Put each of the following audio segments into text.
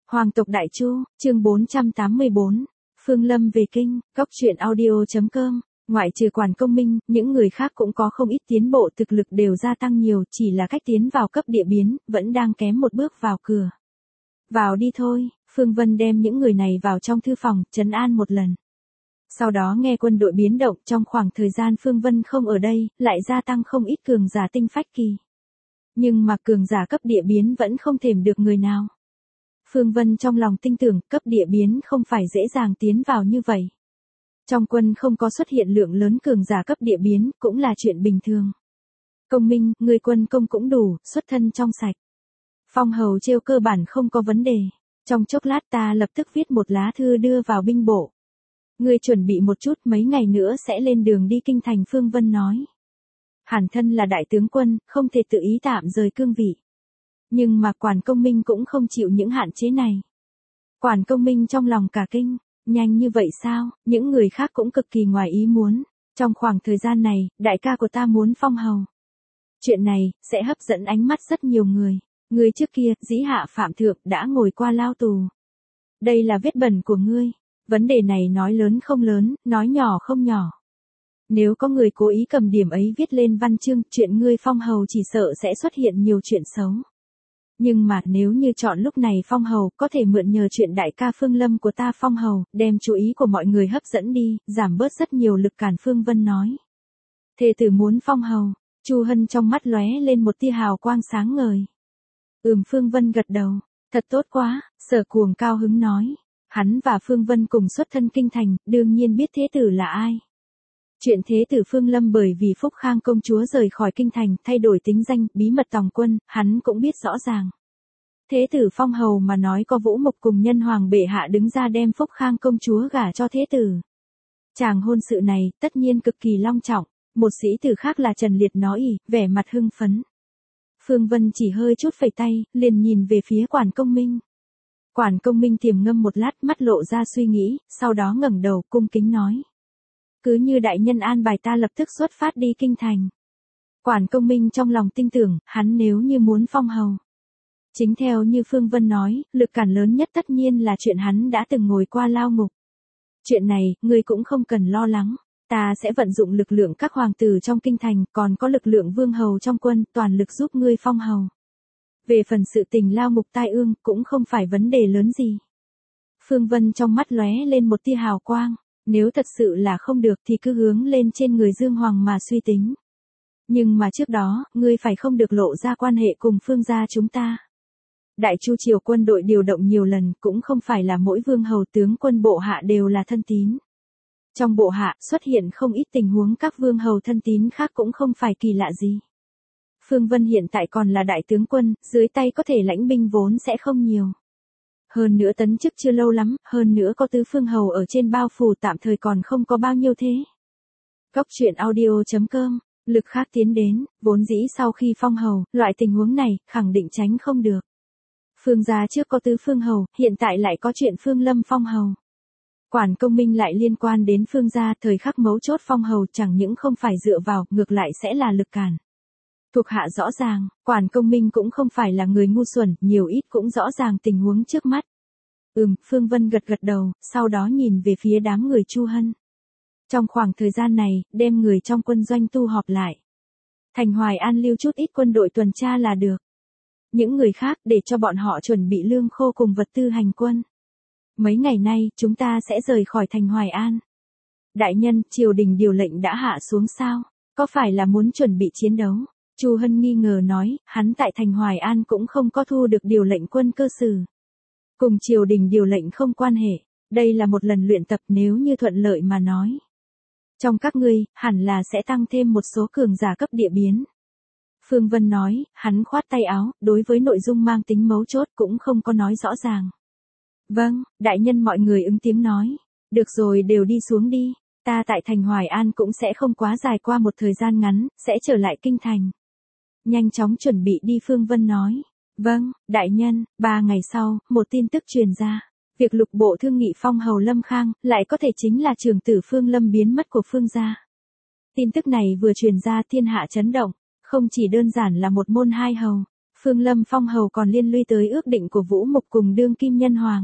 Hoàng tộc Đại Chu, chương 484, Phương Lâm về kinh, Cóc truyện audio.com. Ngoại trừ Quản Công Minh, những người khác cũng có không ít tiến bộ, thực lực đều gia tăng nhiều, chỉ là cách tiến vào cấp địa biến, vẫn đang kém một bước vào cửa. Vào đi thôi, Phương Vân đem những người này vào trong thư phòng, trấn an một lần. Sau đó nghe quân đội biến động, trong khoảng thời gian Phương Vân không ở đây, lại gia tăng không ít cường giả tinh phách kỳ. Nhưng mà cường giả cấp địa biến vẫn không thèm được người nào. Phương Vân trong lòng tin tưởng, cấp địa biến không phải dễ dàng tiến vào như vậy. Trong quân không có xuất hiện lượng lớn cường giả cấp địa biến, cũng là chuyện bình thường. Công Minh, người quân công cũng đủ, xuất thân trong sạch. Phong hầu trêu cơ bản không có vấn đề. Trong chốc lát ta lập tức viết một lá thư đưa vào binh bộ. Ngươi chuẩn bị một chút, mấy ngày nữa sẽ lên đường đi kinh thành, Phương Vân nói. Hàn thân là đại tướng quân, không thể tự ý tạm rời cương vị. Nhưng mà Quản Công Minh cũng không chịu những hạn chế này. Quản Công Minh trong lòng cả kinh, nhanh như vậy sao? Những người khác cũng cực kỳ ngoài ý muốn. Trong khoảng thời gian này, đại ca của ta muốn phong hầu. Chuyện này, sẽ hấp dẫn ánh mắt rất nhiều người. Người trước kia, dĩ hạ phạm thượng, đã ngồi qua lao tù. Đây là vết bẩn của ngươi. Vấn đề này nói lớn không lớn, nói nhỏ không nhỏ. Nếu có người cố ý cầm điểm ấy viết lên văn chương, chuyện ngươi phong hầu chỉ sợ sẽ xuất hiện nhiều chuyện xấu. Nhưng mà nếu như chọn lúc này phong hầu, có thể mượn nhờ chuyện đại ca Phương Lâm của ta phong hầu, đem chú ý của mọi người hấp dẫn đi, giảm bớt rất nhiều lực cản, Phương Vân nói. Thê tử muốn phong hầu, Chu Hân trong mắt lóe lên một tia hào quang sáng ngời. Phương Vân gật đầu, thật tốt quá, Sở Cuồng cao hứng nói. Hắn và Phương Vân cùng xuất thân kinh thành, đương nhiên biết thế tử là ai. Chuyện thế tử Phương Lâm bởi vì Phúc Khang công chúa rời khỏi kinh thành, thay đổi tính danh, bí mật tòng quân, hắn cũng biết rõ ràng. Thế tử phong hầu mà nói có Vũ Mục cùng Nhân Hoàng bệ hạ đứng ra đem Phúc Khang công chúa gả cho thế tử. Chàng hôn sự này, tất nhiên cực kỳ long trọng, một sĩ tử khác là Trần Liệt nói vẻ mặt hưng phấn. Phương Vân chỉ hơi chút phẩy tay, liền nhìn về phía Quản Công Minh. Quản Công Minh tiềm ngâm một lát, mắt lộ ra suy nghĩ, sau đó ngẩng đầu cung kính nói. Cứ như đại nhân an bài, ta lập tức xuất phát đi kinh thành. Quản Công Minh trong lòng tin tưởng, hắn nếu như muốn phong hầu. Chính theo như Phương Vân nói, lực cản lớn nhất tất nhiên là chuyện hắn đã từng ngồi qua lao ngục. Chuyện này, ngươi cũng không cần lo lắng. Ta sẽ vận dụng lực lượng các hoàng tử trong kinh thành, còn có lực lượng vương hầu trong quân, toàn lực giúp ngươi phong hầu. Về phần sự tình lao ngục tai ương, cũng không phải vấn đề lớn gì. Phương Vân trong mắt lóe lên một tia hào quang. Nếu thật sự là không được thì cứ hướng lên trên người Dương Hoàng mà suy tính. Nhưng mà trước đó, ngươi phải không được lộ ra quan hệ cùng Phương gia chúng ta. Đại Chu triều quân đội điều động nhiều lần, cũng không phải là mỗi vương hầu tướng quân bộ hạ đều là thân tín. Trong bộ hạ, xuất hiện không ít tình huống các vương hầu thân tín khác cũng không phải kỳ lạ gì. Phương Vân hiện tại còn là đại tướng quân, dưới tay có thể lãnh binh vốn sẽ không nhiều. Hơn nữa tấn chức chưa lâu lắm, hơn nữa có tứ phương hầu ở trên bao phủ, tạm thời còn không có bao nhiêu thế. Cóc truyện audio.com, lực khác tiến đến, vốn dĩ sau khi phong hầu, loại tình huống này, khẳng định tránh không được. Phương gia trước có tứ phương hầu, hiện tại lại có chuyện Phương Lâm phong hầu. Quản Công Minh lại liên quan đến Phương gia, thời khắc mấu chốt phong hầu chẳng những không phải dựa vào, ngược lại sẽ là lực cản. Thuộc hạ rõ ràng, Quản Công Minh cũng không phải là người ngu xuẩn, nhiều ít cũng rõ ràng tình huống trước mắt. Phương Vân gật gật đầu, sau đó nhìn về phía đám người Chu Hân. Trong khoảng thời gian này, đem người trong quân doanh tu họp lại. Thành Hoài An lưu chút ít quân đội tuần tra là được. Những người khác để cho bọn họ chuẩn bị lương khô cùng vật tư hành quân. Mấy ngày nay, chúng ta sẽ rời khỏi thành Hoài An. Đại nhân, triều đình điều lệnh đã hạ xuống sao? Có phải là muốn chuẩn bị chiến đấu? Chu Hân nghi ngờ nói, hắn tại thành Hoài An cũng không có thu được điều lệnh quân cơ sử. Cùng triều đình điều lệnh không quan hệ, đây là một lần luyện tập, nếu như thuận lợi mà nói. Trong các ngươi, hẳn là sẽ tăng thêm một số cường giả cấp địa biến. Phương Vân nói, hắn khoát tay áo, đối với nội dung mang tính mấu chốt cũng không có nói rõ ràng. Vâng, đại nhân, mọi người ứng tiếng nói. Được rồi, đều đi xuống đi, ta tại thành Hoài An cũng sẽ không quá dài, qua một thời gian ngắn, sẽ trở lại kinh thành. Nhanh chóng chuẩn bị đi, Phương Vân nói. Vâng, đại nhân. 3 ngày sau, một tin tức truyền ra. Việc lục bộ thương nghị phong hầu Lâm Khang, lại có thể chính là trưởng tử Phương Lâm biến mất của Phương gia. Tin tức này vừa truyền ra, thiên hạ chấn động. Không chỉ đơn giản là một môn hai hầu. Phương Lâm phong hầu còn liên lụy tới ước định của Vũ Mục cùng đương kim nhân hoàng.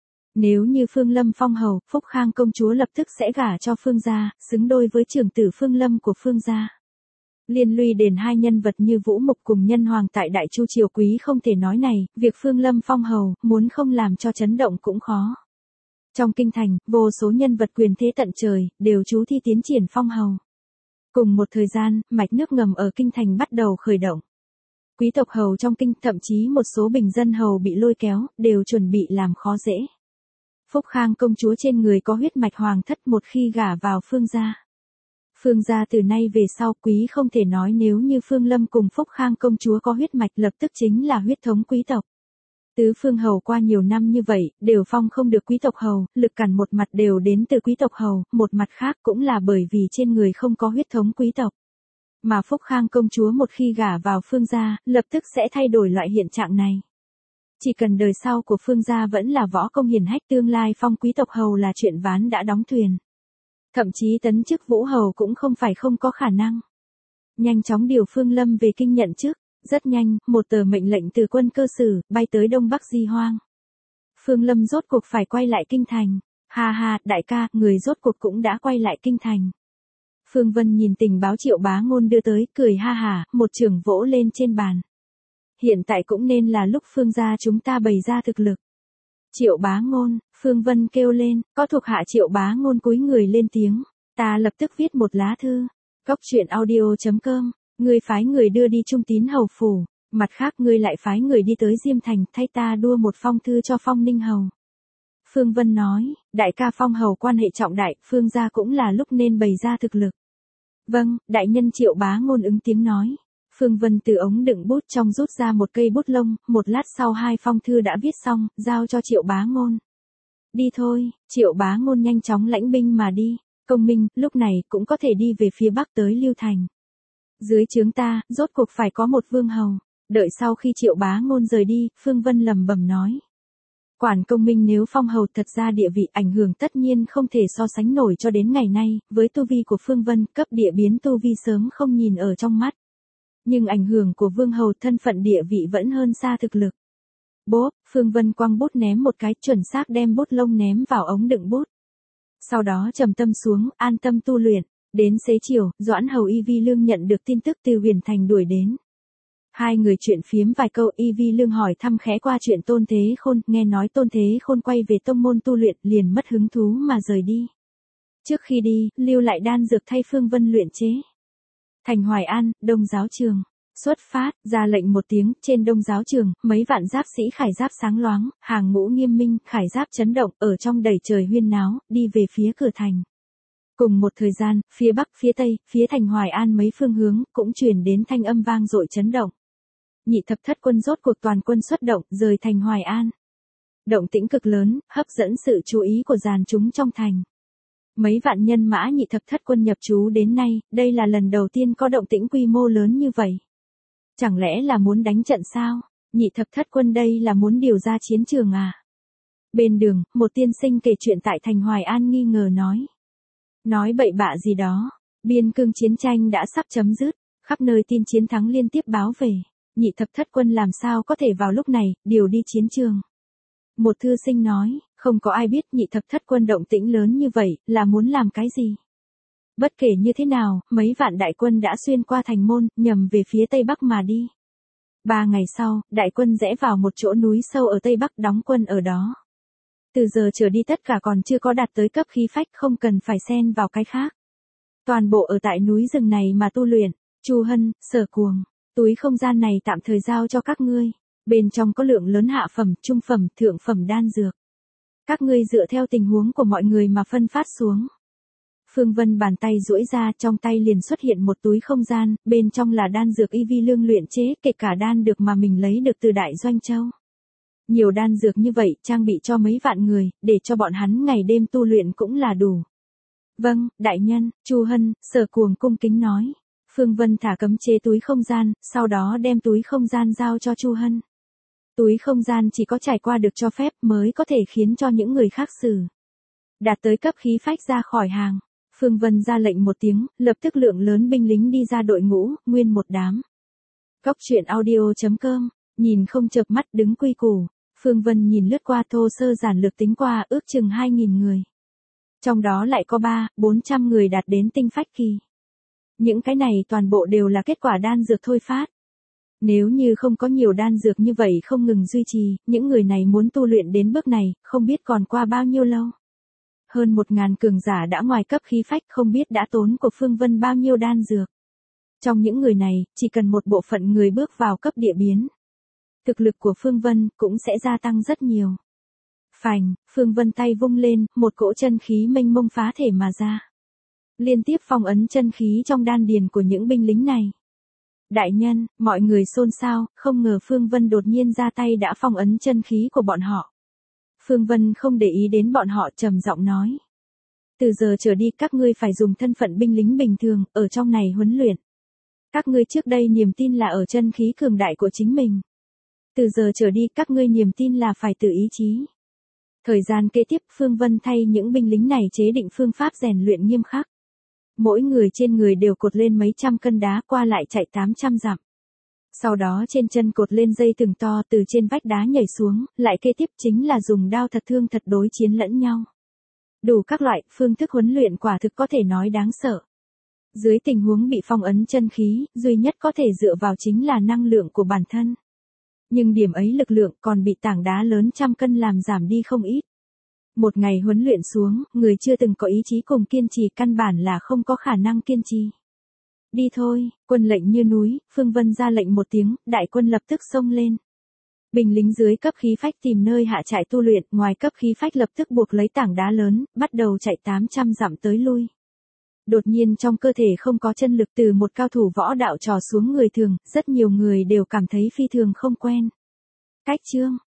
Nếu như Phương Lâm phong hầu, Phúc Khang công chúa lập tức sẽ gả cho Phương gia, xứng đôi với trưởng tử Phương Lâm của Phương gia. Liên lụy đến hai nhân vật như Vũ Mục cùng nhân hoàng tại Đại Chu triều quý không thể nói này, việc Phương Lâm phong hầu, muốn không làm cho chấn động cũng khó. Trong kinh thành, vô số nhân vật quyền thế tận trời, đều chú thi tiến triển phong hầu. Cùng một thời gian, mạch nước ngầm ở kinh thành bắt đầu khởi động. Quý tộc hầu trong kinh, thậm chí một số bình dân hầu bị lôi kéo, đều chuẩn bị làm khó dễ. Phúc Khang công chúa trên người có huyết mạch hoàng thất một khi gả vào Phương gia. Phương gia từ nay về sau quý không thể nói nếu như Phương Lâm cùng Phúc Khang công chúa có huyết mạch lập tức chính là huyết thống quý tộc. Tứ phương hầu qua nhiều năm như vậy, đều phong không được quý tộc hầu, lực cản một mặt đều đến từ quý tộc hầu, một mặt khác cũng là bởi vì trên người không có huyết thống quý tộc. Mà Phúc Khang công chúa một khi gả vào Phương gia, lập tức sẽ thay đổi loại hiện trạng này. Chỉ cần đời sau của Phương gia vẫn là võ công hiển hách, tương lai phong quý tộc hầu là chuyện ván đã đóng thuyền. Thậm chí tấn chức vũ hầu cũng không phải không có khả năng. Nhanh chóng điều Phương Lâm về kinh nhận chức. Rất nhanh, một tờ mệnh lệnh từ quân cơ sử, bay tới Đông Bắc Di Hoang. Phương Lâm rốt cuộc phải quay lại kinh thành. Ha ha, đại ca, người rốt cuộc cũng đã quay lại kinh thành. Phương Vân nhìn tình báo Triệu Bá Ngôn đưa tới, cười ha hả, một chưởng vỗ lên trên bàn. Hiện tại cũng nên là lúc Phương gia chúng ta bày ra thực lực. Triệu Bá Ngôn, Phương Vân kêu lên, có thuộc hạ Triệu Bá Ngôn cúi người lên tiếng. Ta lập tức viết một lá thư. Cóc truyện audio.com. Ngươi phái người đưa đi Trung Tín hầu phủ, mặt khác ngươi lại phái người đi tới Diêm Thành thay ta đua một phong thư cho Phong Ninh hầu. Phương Vân nói, đại ca Phong hầu quan hệ trọng đại, Phương gia cũng là lúc nên bày ra thực lực. Vâng, đại nhân Triệu Bá Ngôn ứng tiếng nói. Phương Vân từ ống đựng bút trong rút ra một cây bút lông, một lát sau hai phong thư đã viết xong, giao cho Triệu Bá Ngôn. Đi thôi, Triệu Bá Ngôn nhanh chóng lãnh binh mà đi, công minh, lúc này cũng có thể đi về phía bắc tới Lưu Thành. Dưới trướng ta, rốt cuộc phải có một vương hầu. Đợi sau khi Triệu Bá Ngôn rời đi, Phương Vân lẩm bẩm nói. Quản công minh nếu phong hầu thật ra địa vị ảnh hưởng tất nhiên không thể so sánh nổi cho đến ngày nay, với tu vi của Phương Vân, cấp địa biến tu vi sớm không nhìn ở trong mắt. Nhưng ảnh hưởng của vương hầu thân phận địa vị vẫn hơn xa thực lực. Bốp, Phương Vân quăng bút ném một cái, chuẩn xác đem bút lông ném vào ống đựng bút. Sau đó trầm tâm xuống, an tâm tu luyện. Đến xế chiều, Doãn hầu Y Vi Lương nhận được tin tức từ Huyền Thành đuổi đến. Hai người chuyện phiếm vài câu, Y Vi Lương hỏi thăm khẽ qua chuyện Tôn Thế Khôn, nghe nói Tôn Thế Khôn quay về tông môn tu luyện, liền mất hứng thú mà rời đi. Trước khi đi, lưu lại đan dược thay Phương Vân luyện chế. Thành Hoài An, Đông Giáo Trường. Xuất phát, ra lệnh một tiếng, trên Đông Giáo Trường, mấy vạn giáp sĩ khải giáp sáng loáng, hàng ngũ nghiêm minh, khải giáp chấn động, ở trong đầy trời huyên náo, đi về phía cửa thành. Cùng một thời gian, phía bắc, phía tây, phía Thành Hoài An mấy phương hướng, cũng truyền đến thanh âm vang dội chấn động. Nhị thập thất quân rốt cuộc toàn quân xuất động, rời Thành Hoài An. Động tĩnh cực lớn, hấp dẫn sự chú ý của dàn chúng trong thành. Mấy vạn nhân mã nhị thập thất quân nhập trú đến nay, đây là lần đầu tiên có động tĩnh quy mô lớn như vậy. Chẳng lẽ là muốn đánh trận sao? Nhị thập thất quân đây là muốn điều ra chiến trường à? Bên đường, một tiên sinh kể chuyện tại Thành Hoài An nghi ngờ nói. Nói bậy bạ gì đó, biên cương chiến tranh đã sắp chấm dứt, khắp nơi tin chiến thắng liên tiếp báo về, nhị thập thất quân làm sao có thể vào lúc này, điều đi chiến trường. Một thư sinh nói, không có ai biết nhị thập thất quân động tĩnh lớn như vậy, là muốn làm cái gì. Bất kể như thế nào, mấy vạn đại quân đã xuyên qua thành môn, nhằm về phía tây bắc mà đi. 3 ngày sau, đại quân rẽ vào một chỗ núi sâu ở tây bắc đóng quân ở đó. Từ giờ trở đi tất cả còn chưa có đạt tới cấp khí phách, không cần phải xen vào cái khác. Toàn bộ ở tại núi rừng này mà tu luyện. Chu Hân, Sở Cuồng, túi không gian này tạm thời giao cho các ngươi. Bên trong có lượng lớn hạ phẩm, trung phẩm, thượng phẩm đan dược. Các ngươi dựa theo tình huống của mọi người mà phân phát xuống. Phương Vân bàn tay duỗi ra, trong tay liền xuất hiện một túi không gian, bên trong là đan dược Y Vi Lương luyện chế, kể cả đan dược mà mình lấy được từ Đại Doanh Châu. Nhiều đan dược như vậy, trang bị cho mấy vạn người, để cho bọn hắn ngày đêm tu luyện cũng là đủ. Vâng, đại nhân, Chu Hân, Sở Cuồng cung kính nói. Phương Vân thả cấm chế túi không gian, sau đó đem túi không gian giao cho Chu Hân. Túi không gian chỉ có trải qua được cho phép mới có thể khiến cho những người khác xử. Đạt tới cấp khí phách ra khỏi hàng. Phương Vân ra lệnh một tiếng, lập tức lượng lớn binh lính đi ra đội ngũ, nguyên một đám. Cóc truyện audio.com Nhìn không chợp mắt đứng quy củ, Phương Vân nhìn lướt qua thô sơ giản lược tính qua ước chừng 2.000 người. Trong đó lại có 400 người đạt đến tinh phách kỳ. Những cái này toàn bộ đều là kết quả đan dược thôi phát. Nếu như không có nhiều đan dược như vậy không ngừng duy trì, những người này muốn tu luyện đến bước này, không biết còn qua bao nhiêu lâu. Hơn 1.000 cường giả đã ngoài cấp khí phách, không biết đã tốn của Phương Vân bao nhiêu đan dược. Trong những người này, chỉ cần một bộ phận người bước vào cấp địa biến, thực lực của Phương Vân cũng sẽ gia tăng rất nhiều. Phành, Phương Vân tay vung lên, một cỗ chân khí mênh mông phá thể mà ra. Liên tiếp phong ấn chân khí trong đan điền của những binh lính này. Đại nhân, mọi người xôn xao, không ngờ Phương Vân đột nhiên ra tay đã phong ấn chân khí của bọn họ. Phương Vân không để ý đến bọn họ, trầm giọng nói. Từ giờ trở đi các ngươi phải dùng thân phận binh lính bình thường, ở trong này huấn luyện. Các ngươi trước đây niềm tin là ở chân khí cường đại của chính mình. Từ giờ trở đi các ngươi niềm tin là phải tự ý chí. Thời gian kế tiếp Phương Vân thay những binh lính này chế định phương pháp rèn luyện nghiêm khắc. Mỗi người trên người đều cột lên mấy trăm cân đá qua lại chạy 800 dặm. Sau đó trên chân cột lên dây thừng to từ trên vách đá nhảy xuống, lại kế tiếp chính là dùng đao thật thương thật đối chiến lẫn nhau. Đủ các loại phương thức huấn luyện quả thực có thể nói đáng sợ. Dưới tình huống bị phong ấn chân khí, duy nhất có thể dựa vào chính là năng lượng của bản thân. Nhưng điểm ấy lực lượng còn bị tảng đá lớn trăm cân làm giảm đi không ít. Một ngày huấn luyện xuống, người chưa từng có ý chí cùng kiên trì căn bản là không có khả năng kiên trì. Đi thôi, quân lệnh như núi, Phương Vân ra lệnh một tiếng, đại quân lập tức xông lên. Binh lính dưới cấp khí phách tìm nơi hạ trại tu luyện, ngoài cấp khí phách lập tức buộc lấy tảng đá lớn, bắt đầu chạy 800 dặm tới lui. Đột nhiên trong cơ thể không có chân lực từ một cao thủ võ đạo trò xuống người thường, rất nhiều người đều cảm thấy phi thường không quen. Cách chương,